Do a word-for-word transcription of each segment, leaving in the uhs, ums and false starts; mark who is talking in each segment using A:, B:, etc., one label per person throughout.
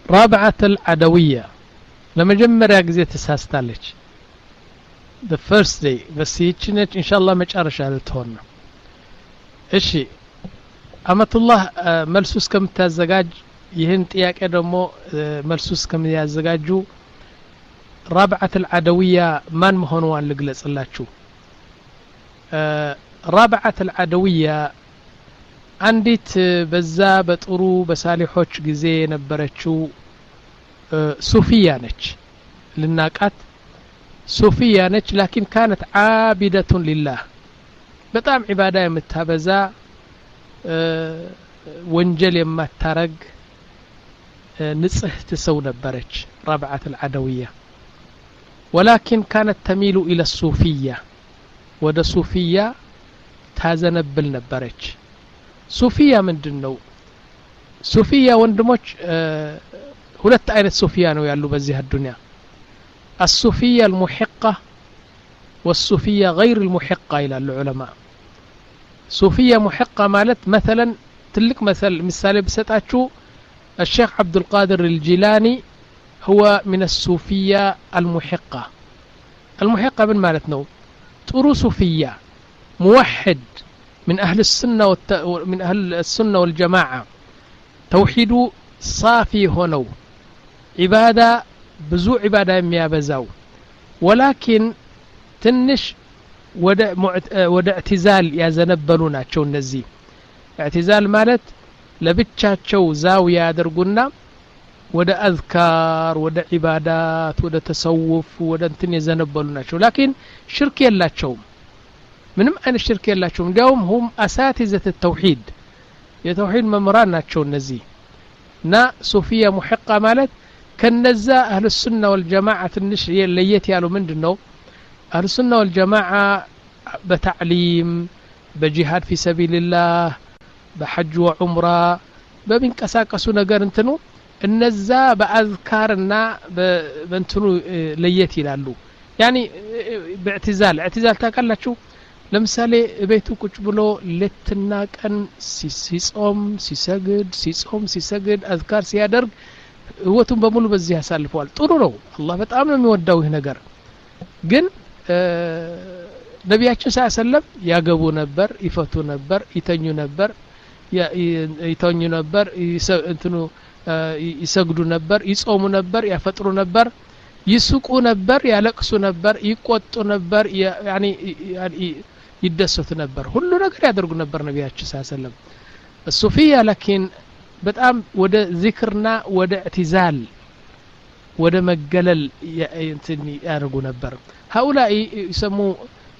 A: رابعة العدوية لما جمرة ጊዜ ተሳስታለች the first day بس ይችነች ኢንሻአላህ መጨረሻ ልትሆን ነው እሺ አመቱላህ መልሱ እስከምታዘጋጅ ይህን ጥያቄ ደግሞ መልሱ እስከሚያዘጋጁ رابعة العدوية ማን መሆኗን ልግለጽላችሁ رابعة العدوية አንዲት በዛ በጥሩ በሳሊሖች ጊዜ ነበረችው ሱፊያ ነች ልናቃት ሱፊያ ነች لكن كانت عابدة لله በጣም ዒባዳ የምታበዛ ወንጀል የማታረግ ንጽህት ሰው ነበረች رابعة العدوية ولكن كانت تميل إلى الصوفية ወደ ሱፊያ ታዘነብል ነበረች ሱፊያ ምንድነው ሱፊያ ወንድሞች ሁለት አይነት ሱፊያ ነው ያሉ በዚህ አዱንያ الصوفية المحقة والصوفية غير المحقة إلى العلماء صوفية محقة مالت مثلا تلك مثل مثال بسطاچو الشيخ عبد القادر الجيلاني هو من الصوفية المحقة المحقة من مالتنا طرو صوفية موحد من أهل السنة والت... من أهل السنة والجماعة توحيد صافي هنو عبادة بزو عبادة يابزاو ولكن تنش ودع معت... ودع اعتزال يا زنبلونا تشو النزي اعتزال مالت لبتشاتشو زاوية درقنا ودا أذكار ودا عبادات ودا تصوف ودا انتن يزنبلونا تشو لكن شرك يلا تشو منهم أن الشرك يلا تشو اليوم هم أساتذة التوحيد يتوحيد ممران تشو النزي نا صوفية محقة مالت كنزا أهل السنة والجماعة النشر يليت يالو من دنو أهل السنة والجماعة بتعليم بجهاد في سبيل الله بحج وعمرة بمن كساكسو نجار انتنو النزا بأذكارنا بنتنو ليت يلالو يعني باعتزال اعتزال تاكلا شو لمثالي بيتو كتبلو لتنا كان سيصوم سيسجد سيصوم سيسجد أذكار سيادرق ህይወቱን በሙሉ በዚህ ያሳልፈዋል ጥሩ ነው አላህ በጣም ነው የሚወደው ይሄ ነገር ግን ነብያችን ሰለላሁ ያገቡ ነበር ይፈቱ ነበር ይተኙ ነበር ይተኙ ነበር እንትኑ ይሰግዱ ነበር ይጾሙ ነበር ያፈጥሩ ነበር ይስቁ ነበር ያለቅሱ ነበር ይቆጡ ነበር ያኒ ይደሰቱ ነበር ሁሉ ነገር ያደርጉ ነበር ነብያችን ሰለላሁ الصوفية لكن በጣም ወደ ዚክርና ወደ اعتزال ወደ መገለል እንትን ያርጉ ነበር هؤلاء يسموا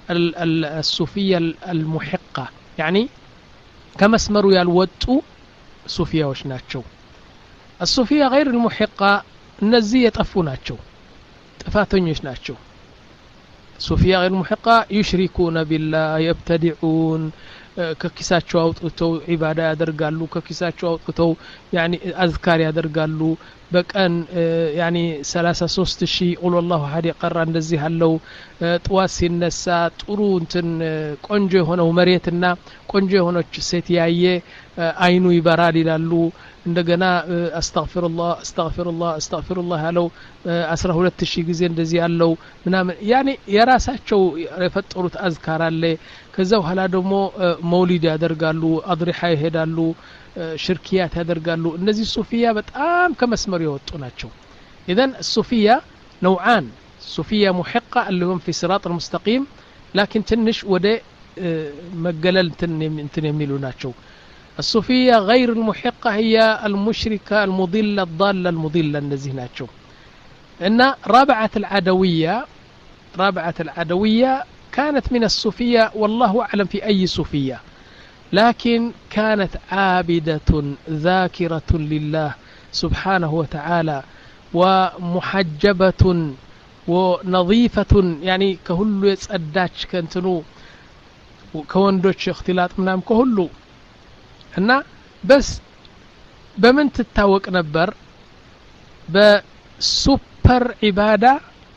A: الصوفية المحقة يعني كما اسمروا ያልወጡ ሱፊያዎች ናቸው الصوفية غير المحقة እነዚህ የጠፉ ናቸው ጥፋተኞች ናቸው الصوفية غير المحقة يشركون بالله يبتدعون ከኪሳቸው አውጥተው ዒባዳ ያደርጋሉ ከኪሳቸው አውጥተው ያኒ አዝካር ያደርጋሉ በቀን ያኒ ሰላሳ ሶስት ሺህ ቁል والله አሐድ ይቀራ እንደዚህ አለው ጥዋት ሲነሳ ጥሩ እንትን ቆንጆ የሆነው መሬትና ቆንጆ የሆነች ሴት ያየ አይኑ ይበራል ይላሉ እንደገና አስተግፊሩላህ አስተግፊሩላህ አስተግፊሩላህ ያለው አስራ ሁለት ሺህ ጊዜ እንደዚህ ያለው ምናምን ያኒ የራሳቸው የፈጠሩት አዝካር አለ ከዛው ኋላ ደግሞ መውሊድ ያደርጋሉ አድሪሃ ይሄዳሉ ሽርኪያት ያደርጋሉ እነዚህ ሱፊያ በጣም ከመስመር የወጡ ናቸው اذا الصوفيه نوعان صوفيه محقه اللي هم في صراط المستقيم لكن تنش ወደ መገለል እንትን የሚሉ ናቸው الصوفيه غير المحقه هي المشركه المضله الضاله المضله እነዚህ ናቸው እና رابعه العدويه رابعه العدويه كانت من الصوفية والله أعلم في أي صوفية لكن كانت عابدة ذاكرة لله سبحانه وتعالى ومحجبة ونظيفة يعني كهلو يتصداش كنتنو كوندوش اختلاط منام كهلو هنا بس بمن تتاوق نبر بسوبر عبادة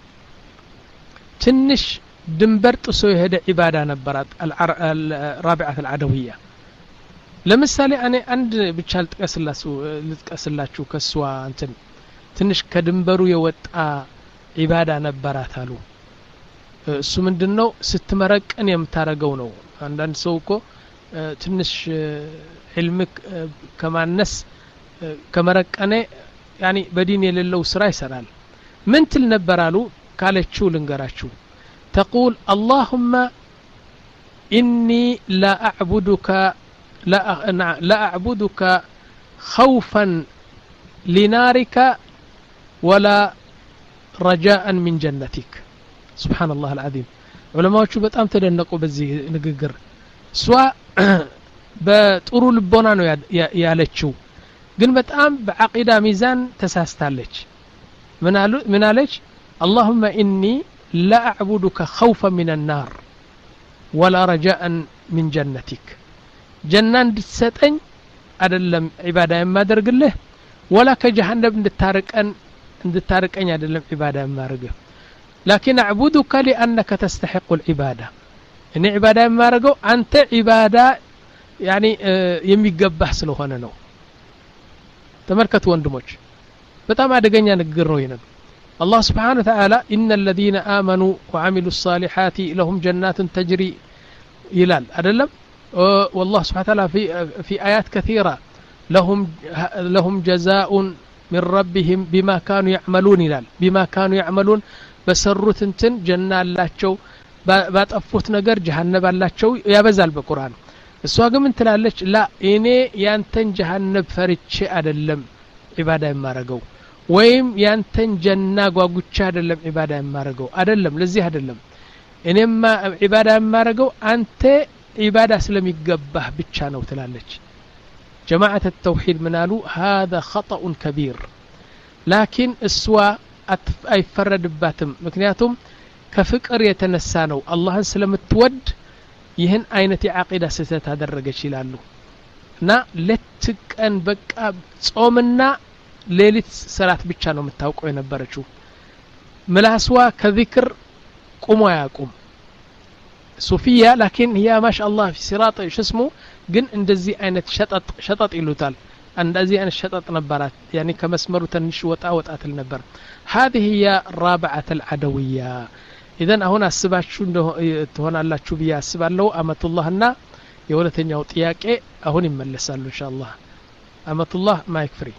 A: تنش ድንበር ጥሶ የሄደ ዒባዳ ነበራት الرابعة العدوية ለምሳሌ እኔ አንድ ብቻ ልጥቀስላችሁ ልጥቀስላችሁ ከሷ እንትን ትንሽ ከድንበሩ የወጣ ዒባዳ ነበራት አሉ እሱ ምንድነው ስትመረቀን የምታረገው ነው አንዳንድ ሰው እኮ ትንሽ ዒልምክ ከማነስ ከመረቀነ ያኒ በዲን የሌለው ስራ ይሰራል ምን ትል ነበር አሉ ካለችው ልንገራችሁ تقول اللهم إني لا أعبدك لا لا أعبدك خوفا لنارك ولا رجاء من جنتك سبحان الله العظيم علماء በጣም ተደነቁ በዚህ ንግግር ሷ በጥሩ ልቦና ነው ያለችው ግን በጣም በአቂዳ ሚዛን ተሳስታለች ምን አሉ ምን አለች اللهم إني لا أعبدك خوفا من النار ولا رجاء من جنتك جنان دتسطኝ አይደለም ዒባዳ የማደርግልህ ولا كجهنم እንድታርቀን እንድታርቀኝ አይደለም ዒባዳ የማደርግህ لكن أعبدك لأنك تستحق العبادة إن عبادة የማደርገው አንተ ዒባዳ يعني የሚገባህ ስለሆነ ነው ተመልከቱ ወንድሞች በጣም አደገኛ ንግግር ነው ይሄ الله سبحانه وتعالى إن الذين آمنوا وعملوا الصالحات لهم جنات تجري يلال أدلم والله سبحانه وتعالى في في آيات كثيرة لهم لهم جزاء من ربهم بما كانوا يعملون يلال بما كانوا يعملون بسرت انتن جنة اللاتشو باطفوت نجر جهنم اللاتشو يبزال بالقرآن السواق من تلالش لا إني يانتن جهنم فريتش أدلم عبادة ما رجوا ወይም ያንተን ጀና ጓጉቻ አይደለም ዒባዳ የማረገው አይደለም ለዚህ አይደለም እኔማ ዒባዳ የማረገው አንተ ዒባዳ ስለሚገባህ ብቻ ነው ትላለች جماعة التوحيد منالو هذا خطأ كبير لكن اسوا አይፈረድባትም ምክንያቱም ከፍቅር የተነሳ ነው አላህን ስለምትወድ ይህን አይነት የዓቂዳ ስህተት አደረገች ይላሉ እና ለትቀን በቃ ጾምና ሌሊት ሰላት ብቻ ነው የምታውቀው የነበረችው ምላስዋ ከዚክር ቁሞ ያቁም ሱፊያ لكن هي ما شاء الله في صراط اسمه ግን እንደዚህ አይነት ሸጠጥ ሸጠጥ ይሉታል እንደዚህ አይነት ሸጠጥ ነበራት يعني ከመስመሩ ትንሽ ወጣ ወጣትል ነበር هذه هي رابعه العدويه اذا አሁን አስባችሁ ትሆናላችሁ ብዬ አስባለሁ አመቱላህና የሁለተኛው ጥያቄ አሁን ይመለሳሉ ኢንሻአላህ አመቱላህ ማይክ ፍሪ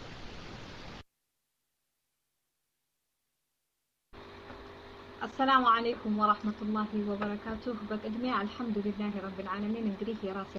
B: السلام عليكم ورحمة الله وبركاته بقدمي الحمد لله رب العالمين انقريه يا راسي